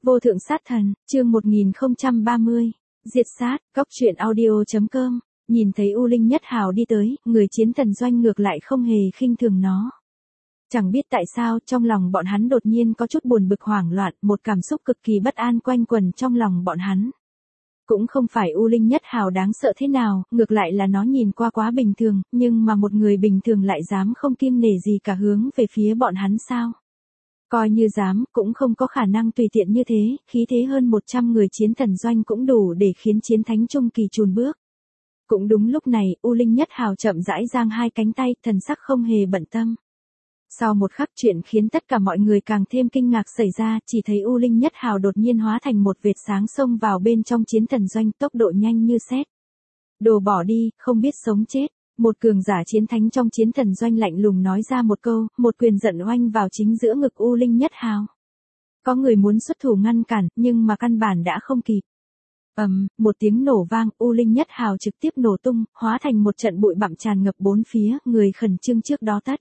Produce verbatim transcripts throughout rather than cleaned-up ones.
Vô thượng sát thần, chương một nghìn không trăm ba mươi. Diệt sát, góc truyện audio.com. Nhìn thấy U Linh Nhất Hào đi tới, người chiến thần doanh ngược lại không hề khinh thường nó. Chẳng biết tại sao, trong lòng bọn hắn đột nhiên có chút buồn bực hoảng loạn, một cảm xúc cực kỳ bất an quanh quẩn trong lòng bọn hắn. Cũng không phải U Linh Nhất Hào đáng sợ thế nào, ngược lại là nó nhìn qua quá bình thường, nhưng mà một người bình thường lại dám không kiêng nể gì cả hướng về phía bọn hắn sao? Coi như dám, cũng không có khả năng tùy tiện như thế, khí thế hơn một trăm người chiến thần doanh cũng đủ để khiến chiến thánh trung kỳ chùn bước. Cũng đúng lúc này, U Linh Nhất Hào chậm rãi giang hai cánh tay, thần sắc không hề bận tâm. Sau một khắc chuyện khiến tất cả mọi người càng thêm kinh ngạc xảy ra, chỉ thấy U Linh Nhất Hào đột nhiên hóa thành một vệt sáng xông vào bên trong chiến thần doanh, tốc độ nhanh như sét. Đồ bỏ đi, không biết sống chết. Một cường giả chiến thánh trong chiến thần doanh lạnh lùng nói ra một câu, một quyền giận oanh vào chính giữa ngực U Linh Nhất Hào. Có người muốn xuất thủ ngăn cản, nhưng mà căn bản đã không kịp. ầm, um, một tiếng nổ vang, U Linh Nhất Hào trực tiếp nổ tung, hóa thành một trận bụi bặm tràn ngập bốn phía, người khẩn trương trước đó tất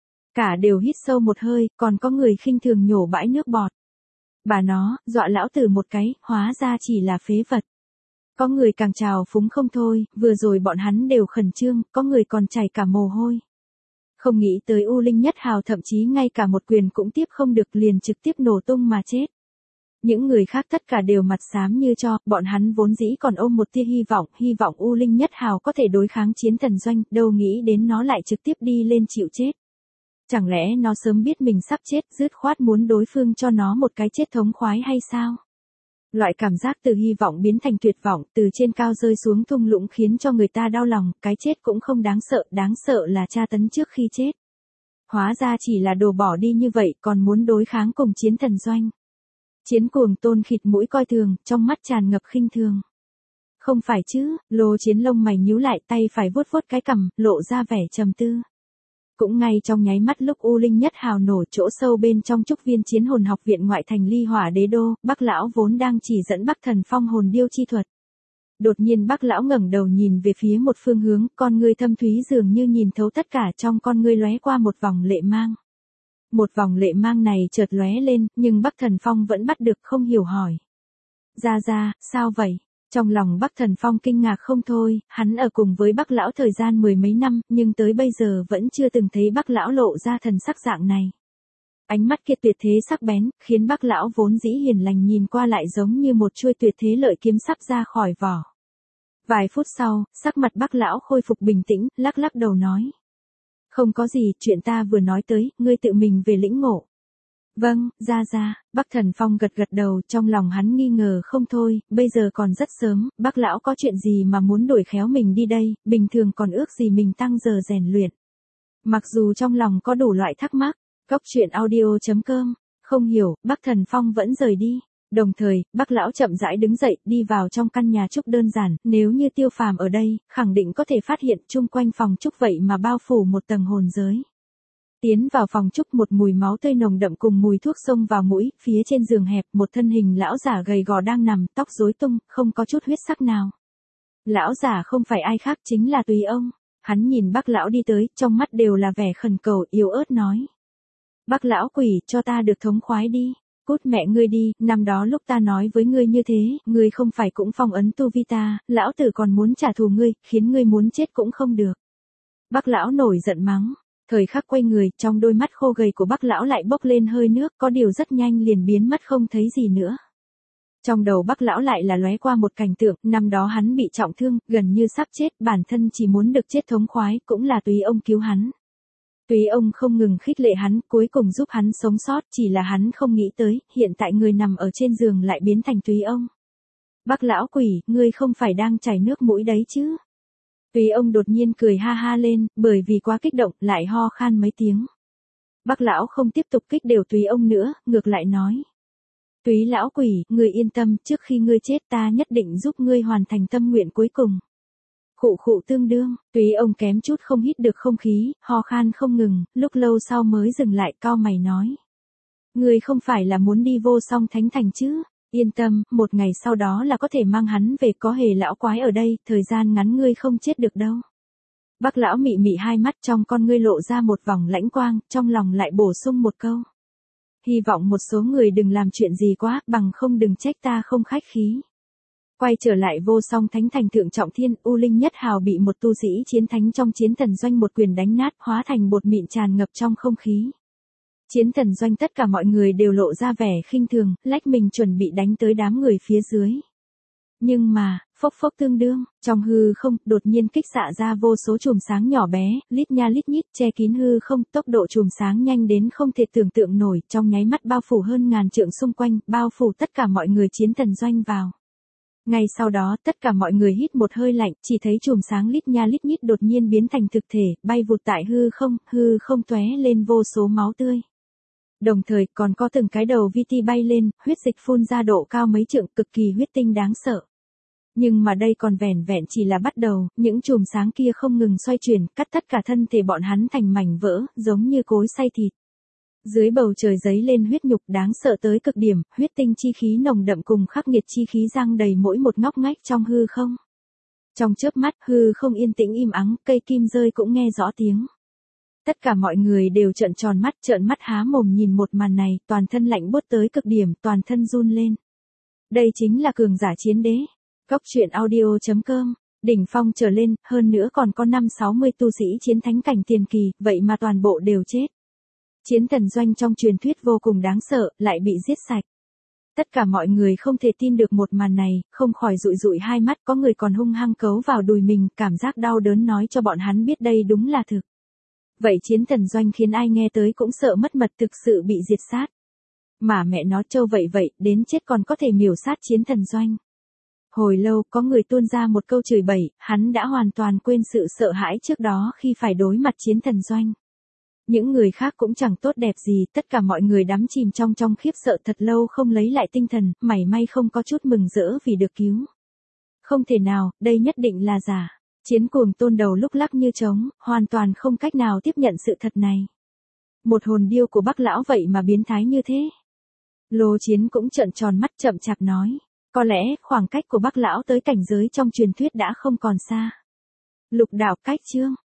cả đều hít sâu một hơi, còn có người khinh thường nhổ bãi nước bọt. Bà nó, dọa lão tử một cái, hóa ra chỉ là phế vật. Có người càng trào phúng không thôi, vừa rồi bọn hắn đều khẩn trương, có người còn chảy cả mồ hôi. Không nghĩ tới U Linh Nhất Hào thậm chí ngay cả một quyền cũng tiếp không được, liền trực tiếp nổ tung mà chết. Những người khác tất cả đều mặt xám như tro, bọn hắn vốn dĩ còn ôm một tia hy vọng, hy vọng U Linh Nhất Hào có thể đối kháng chiến thần doanh, đâu nghĩ đến nó lại trực tiếp đi lên chịu chết. Chẳng lẽ nó sớm biết mình sắp chết, dứt khoát muốn đối phương cho nó một cái chết thống khoái hay sao? Loại cảm giác từ hy vọng biến thành tuyệt vọng, từ trên cao rơi xuống thung lũng khiến cho người ta đau lòng, cái chết cũng không đáng sợ, đáng sợ là tra tấn trước khi chết. Hóa ra chỉ là đồ bỏ đi như vậy, còn muốn đối kháng cùng chiến thần doanh. Chiến cuồng tôn khịt mũi coi thường, trong mắt tràn ngập khinh thường. Không phải chứ, Lô Chiến lông mày nhíu lại, tay phải vuốt vuốt cái cằm, lộ ra vẻ trầm tư. Cũng ngay trong nháy mắt lúc U Linh Nhất Hào nổ, chỗ sâu bên trong trúc viên chiến hồn học viện ngoại thành Ly Hỏa Đế Đô, Bắc lão vốn đang chỉ dẫn Bắc Thần Phong hồn điêu chi thuật. Đột nhiên Bắc lão ngẩng đầu nhìn về phía một phương hướng, con ngươi thâm thúy dường như nhìn thấu tất cả, trong con ngươi lóe qua một vòng lệ mang. Một vòng lệ mang này chợt lóe lên, nhưng Bắc Thần Phong vẫn bắt được, không hiểu hỏi. Ra ra, sao vậy? Trong lòng Bắc Thần Phong kinh ngạc không thôi, hắn ở cùng với Bắc lão thời gian mười mấy năm, nhưng tới bây giờ vẫn chưa từng thấy Bắc lão lộ ra thần sắc dạng này. Ánh mắt kia tuyệt thế sắc bén, khiến Bắc lão vốn dĩ hiền lành nhìn qua lại giống như một chuôi tuyệt thế lợi kiếm sắp ra khỏi vỏ. Vài phút sau, sắc mặt Bắc lão khôi phục bình tĩnh, lắc lắc đầu nói: "Không có gì, chuyện ta vừa nói tới, ngươi tự mình về lĩnh ngộ." "Vâng, ra ra." Bắc Thần Phong gật gật đầu, trong lòng hắn nghi ngờ không thôi, bây giờ còn rất sớm, Bắc lão có chuyện gì mà muốn đuổi khéo mình đi đây, bình thường còn ước gì mình tăng giờ rèn luyện. Mặc dù trong lòng có đủ loại thắc mắc, góc truyện audio.com, không hiểu, Bắc Thần Phong vẫn rời đi. Đồng thời, Bắc lão chậm rãi đứng dậy, đi vào trong căn nhà trúc đơn giản, nếu như Tiêu Phàm ở đây, khẳng định có thể phát hiện chung quanh phòng trúc vậy mà bao phủ một tầng hồn giới. Tiến vào phòng trúc, một mùi máu tươi nồng đậm cùng mùi thuốc xông vào mũi, phía trên giường hẹp, một thân hình lão giả gầy gò đang nằm, tóc rối tung, không có chút huyết sắc nào. Lão giả không phải ai khác, chính là Túy ông. Hắn nhìn Bắc lão đi tới, trong mắt đều là vẻ khẩn cầu, yếu ớt nói: "Bắc lão quỷ, cho ta được thống khoái đi. Cút mẹ ngươi đi, năm đó lúc ta nói với ngươi như thế, ngươi không phải cũng phong ấn tu vi ta, lão tử còn muốn trả thù ngươi, khiến ngươi muốn chết cũng không được." Bắc lão nổi giận mắng. Thời khắc quay người, trong đôi mắt khô gầy của Bắc lão lại bốc lên hơi nước, có điều rất nhanh liền biến mất không thấy gì nữa. Trong đầu Bắc lão lại là lóe qua một cảnh tượng, năm đó hắn bị trọng thương, gần như sắp chết, bản thân chỉ muốn được chết thống khoái, cũng là Túy ông cứu hắn. Túy ông không ngừng khích lệ hắn, cuối cùng giúp hắn sống sót, chỉ là hắn không nghĩ tới, hiện tại người nằm ở trên giường lại biến thành Túy ông. Bắc lão quỷ, ngươi không phải đang chảy nước mũi đấy chứ? Túy ông đột nhiên cười ha ha lên, bởi vì quá kích động, lại ho khan mấy tiếng. Bắc lão không tiếp tục kích đều Túy ông nữa, ngược lại nói: "Túy lão quỷ, ngươi yên tâm, trước khi ngươi chết ta nhất định giúp ngươi hoàn thành tâm nguyện cuối cùng." Khụ khụ tương đương, Túy ông kém chút không hít được không khí, ho khan không ngừng, lúc lâu sau mới dừng lại, cau mày nói: "Ngươi không phải là muốn đi Vô Song Thánh Thành chứ? Yên tâm, một ngày sau đó là có thể mang hắn về, có Hề lão quái ở đây, thời gian ngắn ngươi không chết được đâu." Bắc lão mị mị hai mắt, trong con ngươi lộ ra một vòng lãnh quang, trong lòng lại bổ sung một câu: Hy vọng một số người đừng làm chuyện gì quá, bằng không đừng trách ta không khách khí. Quay trở lại Vô Song Thánh Thành Thượng Trọng Thiên, U Linh Nhất Hào bị một tu sĩ chiến thánh trong chiến thần doanh một quyền đánh nát, hóa thành bột mịn tràn ngập trong không khí. Chiến thần doanh tất cả mọi người đều lộ ra vẻ khinh thường, lách mình chuẩn bị đánh tới đám người phía dưới. Nhưng mà, phốc phốc tương đương, trong hư không, đột nhiên kích xạ ra vô số chùm sáng nhỏ bé, lít nha lít nhít, che kín hư không, tốc độ chùm sáng nhanh đến không thể tưởng tượng nổi, trong nháy mắt bao phủ hơn ngàn trượng xung quanh, bao phủ tất cả mọi người chiến thần doanh vào. Ngay sau đó, tất cả mọi người hít một hơi lạnh, chỉ thấy chùm sáng lít nha lít nhít đột nhiên biến thành thực thể, bay vụt tại hư không, hư không tóe lên vô số máu tươi. Đồng thời, còn có từng cái đầu vi ti bay lên, huyết dịch phun ra độ cao mấy trượng, cực kỳ huyết tinh đáng sợ. Nhưng mà đây còn vẻn vẹn chỉ là bắt đầu, những chùm sáng kia không ngừng xoay chuyển, cắt tất cả thân thể bọn hắn thành mảnh vỡ, giống như cối xay thịt. Dưới bầu trời giấy lên huyết nhục đáng sợ tới cực điểm, huyết tinh chi khí nồng đậm cùng khắc nghiệt chi khí giăng đầy mỗi một ngóc ngách trong hư không. Trong chớp mắt, hư không yên tĩnh im ắng, cây kim rơi cũng nghe rõ tiếng. Tất cả mọi người đều trợn tròn mắt, trợn mắt há mồm nhìn một màn này, toàn thân lạnh buốt tới cực điểm, toàn thân run lên. Đây chính là cường giả chiến đế. Cốc truyện audio chấm com, đỉnh phong trở lên, hơn nữa còn có năm sáu mươi tu sĩ chiến thánh cảnh tiền kỳ, vậy mà toàn bộ đều chết. Chiến thần doanh trong truyền thuyết vô cùng đáng sợ, lại bị giết sạch. Tất cả mọi người không thể tin được một màn này, không khỏi dụi dụi hai mắt, có người còn hung hăng cấu vào đùi mình, cảm giác đau đớn nói cho bọn hắn biết đây đúng là thực. Vậy chiến thần doanh khiến ai nghe tới cũng sợ mất mật, thực sự bị diệt sát. Mà mẹ nó trâu vậy vậy, đến chết còn có thể miểu sát chiến thần doanh. Hồi lâu, có người tuôn ra một câu chửi bậy, hắn đã hoàn toàn quên sự sợ hãi trước đó khi phải đối mặt chiến thần doanh. Những người khác cũng chẳng tốt đẹp gì, tất cả mọi người đắm chìm trong trong khiếp sợ thật lâu không lấy lại tinh thần, mảy may không có chút mừng rỡ vì được cứu. Không thể nào, đây nhất định là giả. Chiến cuồng tôn đầu lúc lắc như trống, hoàn toàn không cách nào tiếp nhận sự thật này. Một hồn điêu của Bắc lão vậy mà biến thái như thế. Lô Chiến cũng trợn tròn mắt chậm chạp nói. Có lẽ, khoảng cách của Bắc lão tới cảnh giới trong truyền thuyết đã không còn xa. Lục đạo cách chương.